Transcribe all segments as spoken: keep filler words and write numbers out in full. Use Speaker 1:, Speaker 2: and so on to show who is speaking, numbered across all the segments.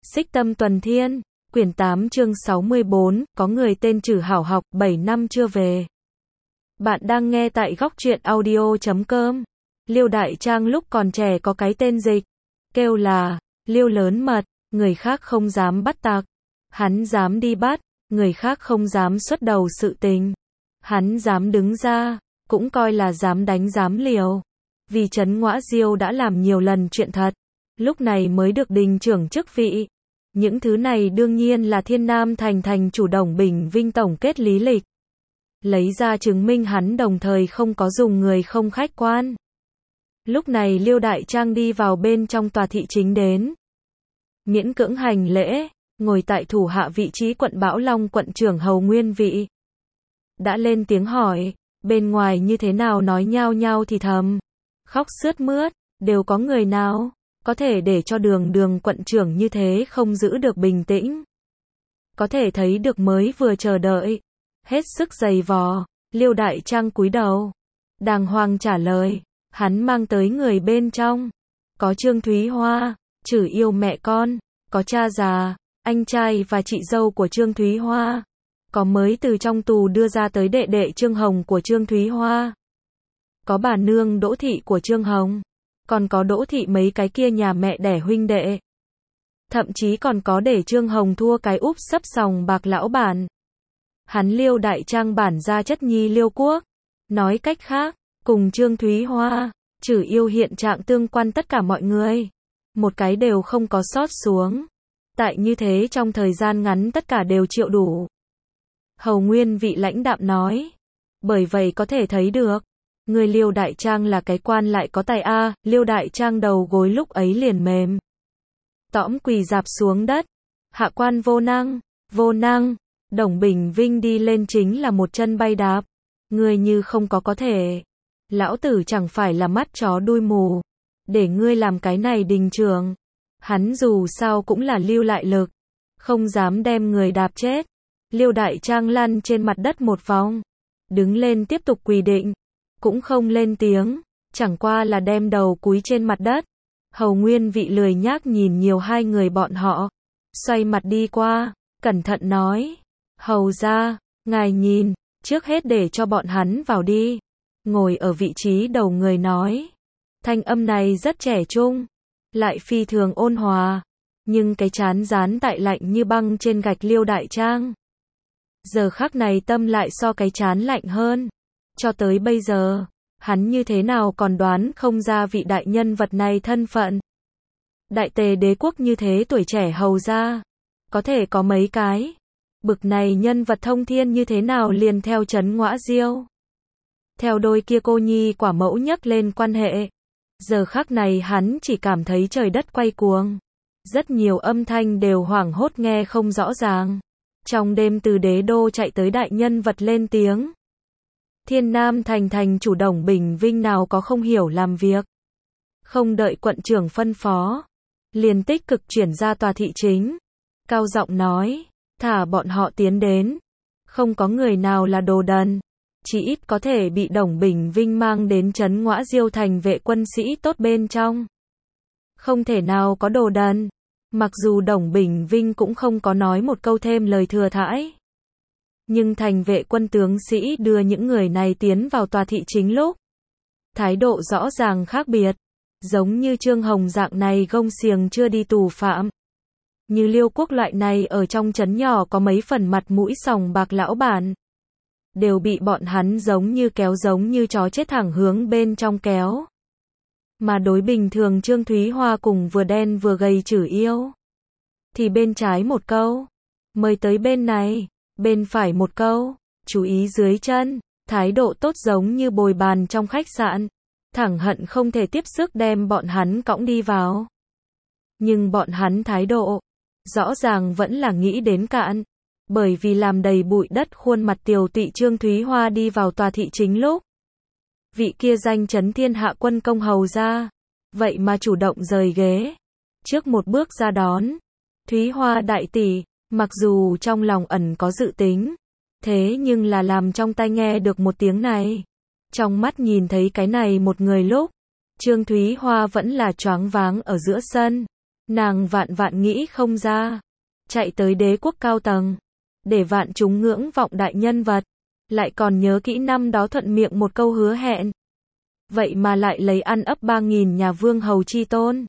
Speaker 1: Xích Tâm Tuần Thiên, quyển tám chương sáu mươi bốn, có người tên Trử Hảo học, bảy năm chưa về. Bạn đang nghe tại góc truyện audio chấm com. Liêu Đại Trang lúc còn trẻ có cái tên dịch, kêu là Liêu Lớn Mật, người khác không dám bắt tặc, hắn dám đi bắt, người khác không dám xuất đầu sự tình. Hắn dám đứng ra, cũng coi là dám đánh dám liều. Vì Trấn Ngõa Diêu đã làm nhiều lần chuyện thật, lúc này mới được đình trưởng chức vị. Những thứ này đương nhiên là Thiên Nam Thành thành chủ Đồng Bình Vinh tổng kết lý lịch, lấy ra chứng minh hắn đồng thời không có dùng người không khách quan. Lúc này Liêu Đại Trang đi vào bên trong tòa thị chính đến, miễn cưỡng hành lễ, ngồi tại thủ hạ vị trí quận Bảo Long quận trưởng hầu nguyên vị. Đã lên tiếng hỏi, bên ngoài như thế nào nói nhao nhao thì thầm, khóc sướt mướt, đều có người nào có thể để cho đường đường quận trưởng như thế không giữ được bình tĩnh. Có thể thấy được mới vừa chờ đợi, hết sức giày vò. Liêu Đại Trang cúi đầu, đàng hoàng trả lời, hắn mang tới người bên trong, có Trương Thúy Hoa, Trử yêu mẹ con, có cha già, anh trai và chị dâu của Trương Thúy Hoa, có mới từ trong tù đưa ra tới đệ đệ Trương Hồng của Trương Thúy Hoa, có bà nương Đỗ Thị của Trương Hồng, còn có Đỗ Thị mấy cái kia nhà mẹ đẻ huynh đệ. Thậm chí còn có để Trương Hồng thua cái úp sấp sòng bạc lão bản. Hắn Liêu Đại Trang bản ra chất nhi Liêu Quốc. Nói cách khác, cùng Trương Thúy Hoa, Trử yêu hiện trạng tương quan tất cả mọi người. Một cái đều không có sót xuống. Tại như thế trong thời gian ngắn tất cả đều chịu đủ. Hầu nguyên vị lãnh đạm nói. Bởi vậy có thể thấy được, người Liêu Đại Trang là cái quan lại có tài a. Liêu Đại Trang đầu gối lúc ấy liền mềm, tõm quỳ dạp xuống đất. Hạ quan vô năng, vô năng. Đồng Bình Vinh đi lên chính là một chân bay đạp. Ngươi như không có có thể, lão tử chẳng phải là mắt chó đuôi mù, để ngươi làm cái này đình trưởng. Hắn dù sao cũng là Lưu lại lực, không dám đem người đạp chết. Liêu Đại Trang lăn trên mặt đất một vòng, đứng lên tiếp tục quỳ định, cũng không lên tiếng, chẳng qua là đem đầu cúi trên mặt đất. Hầu nguyên vị lười nhác nhìn nhiều hai người bọn họ, xoay mặt đi qua, cẩn thận nói, hầu ra, ngài nhìn, trước hết để cho bọn hắn vào đi. Ngồi ở vị trí đầu người nói, thanh âm này rất trẻ trung, lại phi thường ôn hòa, nhưng cái trán dán tại lạnh như băng trên gạch Liêu Đại Trang. Giờ khắc này tâm lại so cái trán lạnh hơn. Cho tới bây giờ, hắn như thế nào còn đoán không ra vị đại nhân vật này thân phận. Đại tề đế quốc như thế tuổi trẻ hầu ra, có thể có mấy cái. Bực này nhân vật thông thiên như thế nào liền theo Trấn Ngõa Diêu. Theo đôi kia cô nhi quả mẫu nhắc lên quan hệ. Giờ khắc này hắn chỉ cảm thấy trời đất quay cuồng. Rất nhiều âm thanh đều hoảng hốt nghe không rõ ràng. Trong đêm từ đế đô chạy tới đại nhân vật lên tiếng. Thiên Nam Thành thành chủ Đồng Bình Vinh nào có không hiểu làm việc. Không đợi quận trưởng phân phó, liền tích cực chuyển ra tòa thị chính. Cao giọng nói, thả bọn họ tiến đến. Không có người nào là đồ đần. Chỉ ít có thể bị Đồng Bình Vinh mang đến Trấn Ngõa Diêu thành vệ quân sĩ tốt bên trong. Không thể nào có đồ đần. Mặc dù Đồng Bình Vinh cũng không có nói một câu thêm lời thừa thãi. Nhưng thành vệ quân tướng sĩ đưa những người này tiến vào tòa thị chính lúc, thái độ rõ ràng khác biệt. Giống như Trương Hồng dạng này gông xiềng chưa đi tù phạm. Như Liêu Quốc loại này ở trong trấn nhỏ có mấy phần mặt mũi sòng bạc lão bản, đều bị bọn hắn giống như kéo giống như chó chết thẳng hướng bên trong kéo. Mà đối bình thường Trương Thúy Hoa cùng vừa đen vừa gầy Trử yêu, thì bên trái một câu, mời tới bên này, bên phải một câu, chú ý dưới chân, thái độ tốt giống như bồi bàn trong khách sạn, thẳng hận không thể tiếp sức đem bọn hắn cõng đi vào. Nhưng bọn hắn thái độ, rõ ràng vẫn là nghĩ đến cạn, bởi vì làm đầy bụi đất khuôn mặt tiều tụy Trương Thúy Hoa đi vào tòa thị chính lúc. Vị kia danh chấn thiên hạ quân công hầu ra, vậy mà chủ động rời ghế, trước một bước ra đón. Thúy Hoa đại tỷ, mặc dù trong lòng ẩn có dự tính, thế nhưng là làm trong tai nghe được một tiếng này, trong mắt nhìn thấy cái này một người lúc, Trương Thúy Hoa vẫn là choáng váng ở giữa sân. Nàng vạn vạn nghĩ không ra. Chạy tới đế quốc cao tầng. Để vạn chúng ngưỡng vọng đại nhân vật. Lại còn nhớ kỹ năm đó thuận miệng một câu hứa hẹn. Vậy mà lại lấy ăn ấp ba nghìn nhà vương hầu chi tôn.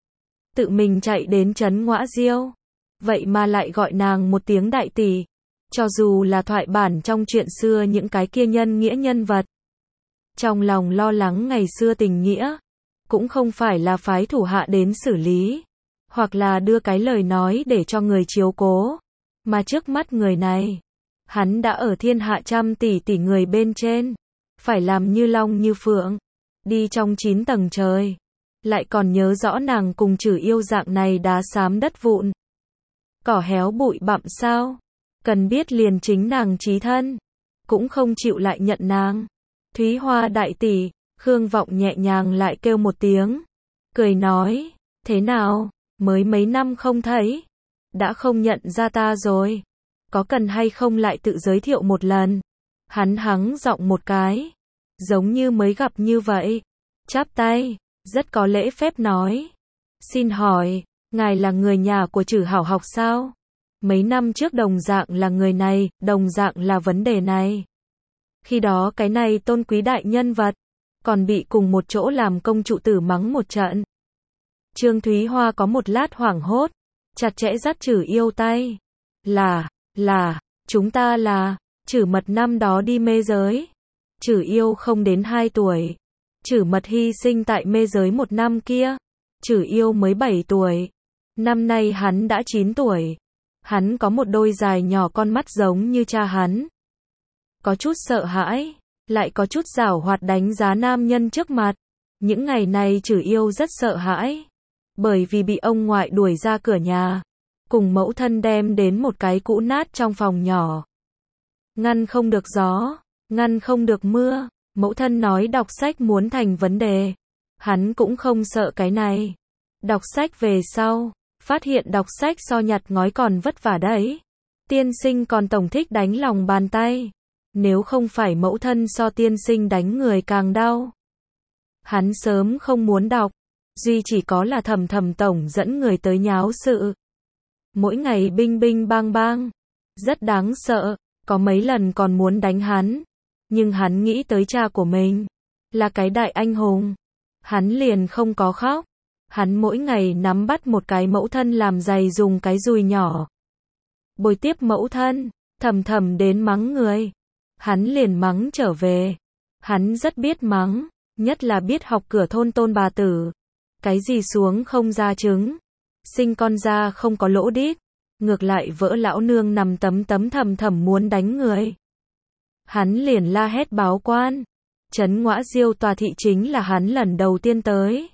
Speaker 1: Tự mình chạy đến trấn Ngõa Diêu. Vậy mà lại gọi nàng một tiếng đại tỷ. Cho dù là thoại bản trong chuyện xưa những cái kia nhân nghĩa nhân vật. Trong lòng lo lắng ngày xưa tình nghĩa. Cũng không phải là phái thủ hạ đến xử lý. Hoặc là đưa cái lời nói để cho người chiếu cố. Mà trước mắt người này. Hắn đã ở thiên hạ trăm tỷ tỷ người bên trên. Phải làm như long như phượng. Đi trong chín tầng trời. Lại còn nhớ rõ nàng cùng Trử Yêu dạng này đá xám đất vụn. Cỏ héo bụi bặm sao. Cần biết liền chính nàng chí thân. Cũng không chịu lại nhận nàng. Thúy Hoa đại tỷ. Khương Vọng nhẹ nhàng lại kêu một tiếng. Cười nói. Thế nào? Mới mấy năm không thấy. Đã không nhận ra ta rồi. Có cần hay không lại tự giới thiệu một lần? Hắn hắng giọng một cái. Giống như mới gặp như vậy. Chắp tay. Rất có lễ phép nói. Xin hỏi. Ngài là người nhà của Trử Hảo Học sao? Mấy năm trước đồng dạng là người này. Đồng dạng là vấn đề này. Khi đó cái này tôn quý đại nhân vật. Còn bị cùng một chỗ làm công trụ tử mắng một trận. Trương Thúy Hoa có một lát hoảng hốt. Chặt chẽ dắt Trử Yêu tay. Là, là, chúng ta là, Trử Mật năm đó đi mê giới. Trử Yêu không đến hai tuổi. Trử Mật hy sinh tại mê giới một năm kia. Trử Yêu mới bảy tuổi. Năm nay hắn đã chín tuổi. Hắn có một đôi dài nhỏ con mắt giống như cha hắn. Có chút sợ hãi. Lại có chút giảo hoạt đánh giá nam nhân trước mặt. Những ngày này Trử Yêu rất sợ hãi. Bởi vì bị ông ngoại đuổi ra cửa nhà. Cùng mẫu thân đem đến một cái cũ nát trong phòng nhỏ. Ngăn không được gió. Ngăn không được mưa. Mẫu thân nói đọc sách muốn thành vấn đề. Hắn cũng không sợ cái này. Đọc sách về sau. Phát hiện đọc sách so nhặt ngói còn vất vả đấy. Tiên sinh còn tổng thích đánh lòng bàn tay. Nếu không phải mẫu thân so tiên sinh đánh người càng đau. Hắn sớm không muốn đọc. Duy chỉ có là Thầm Thầm tổng dẫn người tới nháo sự. Mỗi ngày binh binh bang bang. Rất đáng sợ. Có mấy lần còn muốn đánh hắn. Nhưng hắn nghĩ tới cha của mình. Là cái đại anh hùng. Hắn liền không có khóc. Hắn mỗi ngày nắm bắt một cái mẫu thân làm giày dùng cái dùi nhỏ. Bồi tiếp mẫu thân. Thầm Thầm đến mắng người. Hắn liền mắng trở về. Hắn rất biết mắng. Nhất là biết học cửa thôn tôn bà tử. Cái gì xuống không ra trứng. Sinh con ra không có lỗ đít. Ngược lại vỡ lão nương nằm tấm tấm Thầm Thầm muốn đánh người. Hắn liền la hét báo quan. Trấn Ngõa Diêu tòa thị chính là hắn lần đầu tiên tới.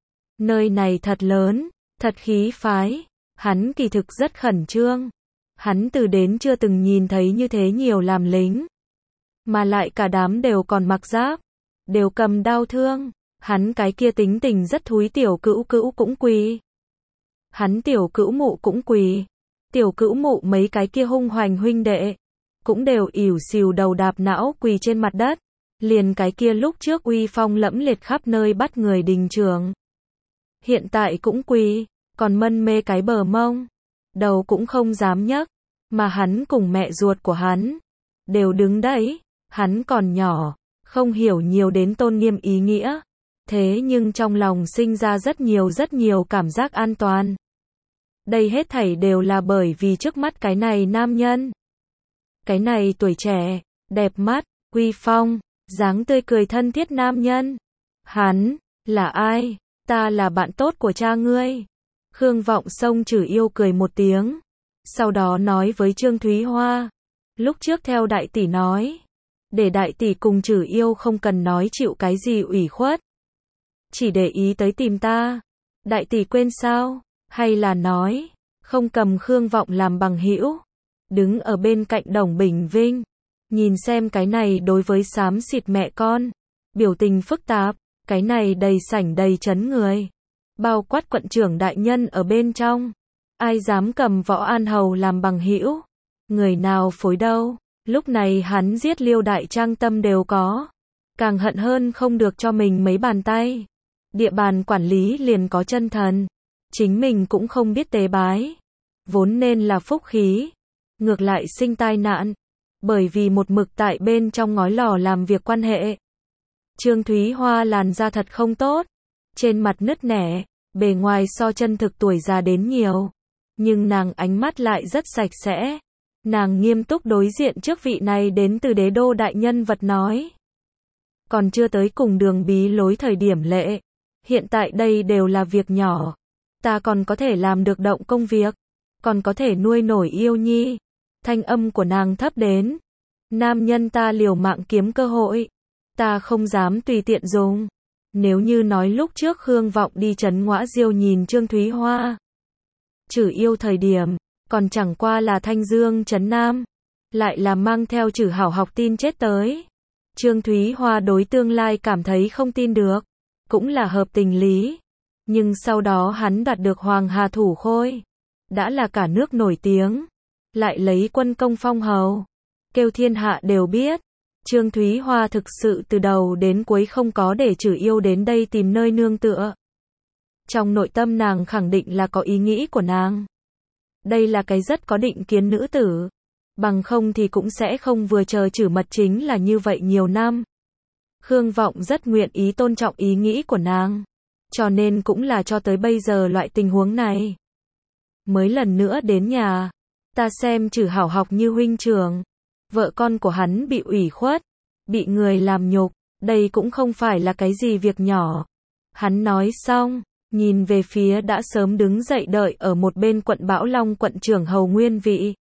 Speaker 1: Nơi này thật lớn. Thật khí phái. Hắn kỳ thực rất khẩn trương. Hắn từ đến chưa từng nhìn thấy như thế nhiều làm lính. Mà lại cả đám đều còn mặc giáp. Đều cầm đao thương. Hắn cái kia tính tình rất thúi tiểu cữu cữu cũng quỳ. Hắn tiểu cữu mụ cũng quỳ. Tiểu cữu mụ mấy cái kia hung hoành huynh đệ. Cũng đều ỉu xìu đầu đạp não quỳ trên mặt đất. Liền cái kia lúc trước uy phong lẫm liệt khắp nơi bắt người đình trường. Hiện tại cũng quỳ. Còn mân mê cái bờ mông. Đầu cũng không dám nhấc. Mà hắn cùng mẹ ruột của hắn. Đều đứng đấy. Hắn còn nhỏ. Không hiểu nhiều đến tôn nghiêm ý nghĩa. Thế nhưng trong lòng sinh ra rất nhiều rất nhiều cảm giác an toàn. Đây hết thảy đều là bởi vì trước mắt cái này nam nhân. Cái này tuổi trẻ, đẹp mắt, uy phong, dáng tươi cười thân thiết nam nhân. Hắn, là ai? Ta là bạn tốt của cha ngươi. Khương Vọng xông Trử Yêu cười một tiếng. Sau đó nói với Trương Thúy Hoa. Lúc trước theo đại tỷ nói. Để đại tỷ cùng Trử Yêu không cần nói chịu cái gì ủy khuất. Chỉ để ý tới tìm ta. Đại tỷ quên sao? Hay là nói. Không cầm Khương Vọng làm bằng hữu. Đứng ở bên cạnh Đồng Bình Vinh. Nhìn xem cái này đối với xám xịt mẹ con. Biểu tình phức tạp. Cái này đầy sảnh đầy chấn người. Bao quát quận trưởng đại nhân ở bên trong. Ai dám cầm Võ An Hầu làm bằng hữu? Người nào phối đâu? Lúc này hắn giết Liêu Đại Trang tâm đều có. Càng hận hơn không được cho mình mấy bàn tay. Địa bàn quản lý liền có chân thần. chính mình cũng không biết tế bái, vốn nên là phúc khí, ngược lại sinh tai nạn, bởi vì một mực tại bên trong ngói lò làm việc quan hệ. Trương Thúy Hoa làn da thật không tốt, trên mặt nứt nẻ, bề ngoài so chân thực tuổi già đến nhiều, nhưng nàng ánh mắt lại rất sạch sẽ. Nàng nghiêm túc đối diện trước vị này đến từ đế đô đại nhân vật nói. Còn chưa tới cùng đường bí lối thời điểm lệ, hiện tại đây đều là việc nhỏ, ta còn có thể làm được động công việc, còn có thể nuôi nổi yêu nhi. Thanh âm của nàng thấp đến, nam nhân ta liều mạng kiếm cơ hội, ta không dám tùy tiện dùng. Nếu như nói lúc trước Khương Vọng đi trấn Ngõa Diêu nhìn Trương Thúy Hoa chử yêu thời điểm, còn chẳng qua là Thanh Dương trấn Nam, lại là mang theo chử hảo học tin chết tới. Trương Thúy Hoa đối tương lai cảm thấy không tin được, cũng là hợp tình lý. Nhưng sau đó hắn đoạt được Hoàng Hà Thủ Khôi, đã là cả nước nổi tiếng, lại lấy quân công phong hầu, kêu thiên hạ đều biết. Trương Thúy Hoa thực sự từ đầu đến cuối không có để chử yêu đến đây tìm nơi nương tựa. Trong nội tâm nàng khẳng định là có ý nghĩ của nàng. Đây là cái rất có định kiến nữ tử, bằng không thì cũng sẽ không vừa chờ chử mật chính là như vậy nhiều năm. Khương Vọng rất nguyện ý tôn trọng ý nghĩ của nàng, cho nên cũng là cho tới bây giờ loại tình huống này. Mới lần nữa đến nhà, ta xem chử hảo học như huynh trưởng, vợ con của hắn bị ủy khuất, bị người làm nhục, đây cũng không phải là cái gì việc nhỏ. Hắn nói xong, nhìn về phía đã sớm đứng dậy đợi ở một bên quận Bão Long quận trưởng Hầu Nguyên Vị.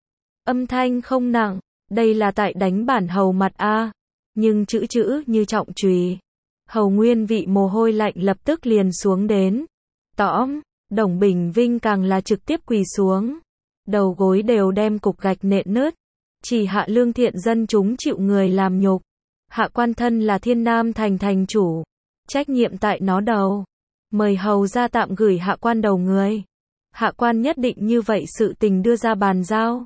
Speaker 1: Âm thanh không nặng, đây là tại đánh bản hầu mặt a, nhưng chữ chữ như trọng chùy. Hầu Nguyên Vị mồ hôi lạnh lập tức liền xuống đến. Tõm, Đồng Bình Vinh càng là trực tiếp quỳ xuống, đầu gối đều đem cục gạch nện nứt. Chỉ hạ lương thiện dân chúng chịu người làm nhục. Hạ quan thân là Thiên Nam thành thành chủ, trách nhiệm tại nó đầu. Mời hầu ra tạm gửi hạ quan đầu người. Hạ quan nhất định như vậy sự tình đưa ra bàn giao.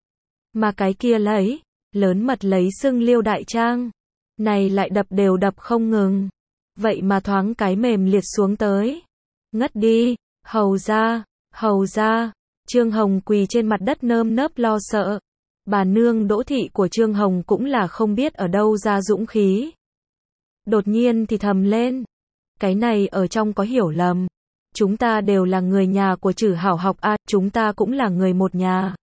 Speaker 1: Mà cái kia lấy, lớn mật lấy xưng Liêu Đại Trang, này lại đập đều đập không ngừng. Vậy mà thoáng cái mềm liệt xuống tới. Ngất đi, hầu ra, hầu ra. Trương Hồng quỳ trên mặt đất nơm nớp lo sợ. Bà nương Đỗ thị của Trương Hồng cũng là không biết ở đâu ra dũng khí. Đột nhiên thì thầm lên. Cái này ở trong có hiểu lầm. Chúng ta đều là người nhà của chử hảo học a, à, chúng ta cũng là người một nhà.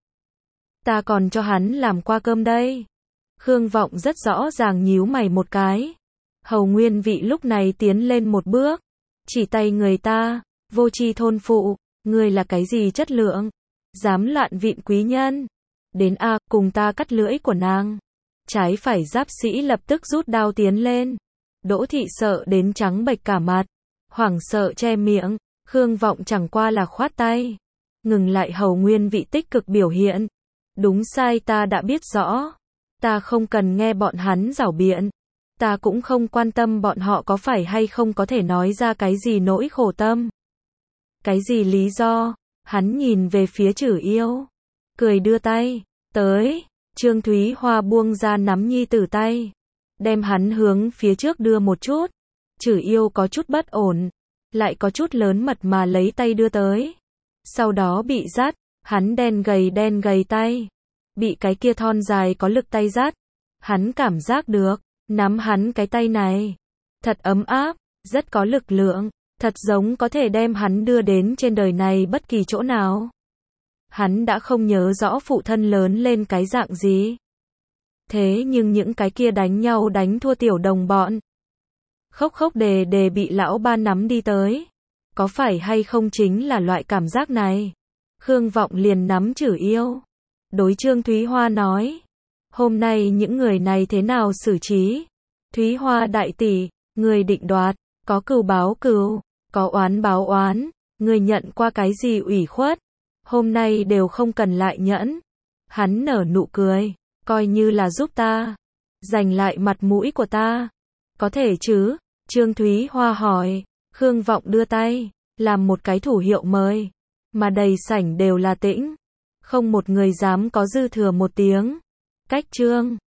Speaker 1: Ta còn cho hắn làm qua cơm đây. Khương Vọng rất rõ ràng nhíu mày một cái. Hầu Nguyên Vị lúc này tiến lên một bước, chỉ tay người ta, vô tri thôn phụ, người là cái gì chất lượng, dám loạn vịn quý nhân. Đến a, cùng ta cắt lưỡi của nàng. Trái phải giáp sĩ lập tức rút đao tiến lên. Đỗ thị sợ đến trắng bệch cả mặt, hoảng sợ che miệng. Khương Vọng chẳng qua là khoát tay, ngừng lại Hầu Nguyên Vị tích cực biểu hiện. Đúng sai ta đã biết rõ, ta không cần nghe bọn hắn giảo biện, ta cũng không quan tâm bọn họ có phải hay không có thể nói ra cái gì nỗi khổ tâm, cái gì lý do. Hắn nhìn về phía chử yêu, cười đưa tay tới. Trương Thúy Hoa buông ra nắm nhi tử tay, đem hắn hướng phía trước đưa một chút. Chử yêu có chút bất ổn, lại có chút lớn mật mà lấy tay đưa tới. Sau đó bị dắt, hắn đen gầy đen gầy tay, bị cái kia thon dài có lực tay dắt. Hắn cảm giác được, nắm hắn cái tay này, thật ấm áp, rất có lực lượng, thật giống có thể đem hắn đưa đến trên đời này bất kỳ chỗ nào. Hắn đã không nhớ rõ phụ thân lớn lên cái dạng gì. Thế nhưng những cái kia đánh nhau đánh thua tiểu đồng bọn, khóc khóc đề đề bị lão ba nắm đi tới. Có phải hay không chính là loại cảm giác này? Khương Vọng liền nắm chử yêu, đối Trương Thúy Hoa nói. Hôm nay những người này thế nào xử trí? Thúy Hoa đại tỷ, người định đoạt, có cừu báo cừu, có oán báo oán, người nhận qua cái gì ủy khuất, hôm nay đều không cần lại nhẫn. Hắn nở nụ cười, coi như là giúp ta, giành lại mặt mũi của ta. Có thể chứ? Trương Thúy Hoa hỏi. Khương Vọng đưa tay, làm một cái thủ hiệu mời, mà đầy sảnh đều là tĩnh, không một người dám có dư thừa một tiếng. Cách Trương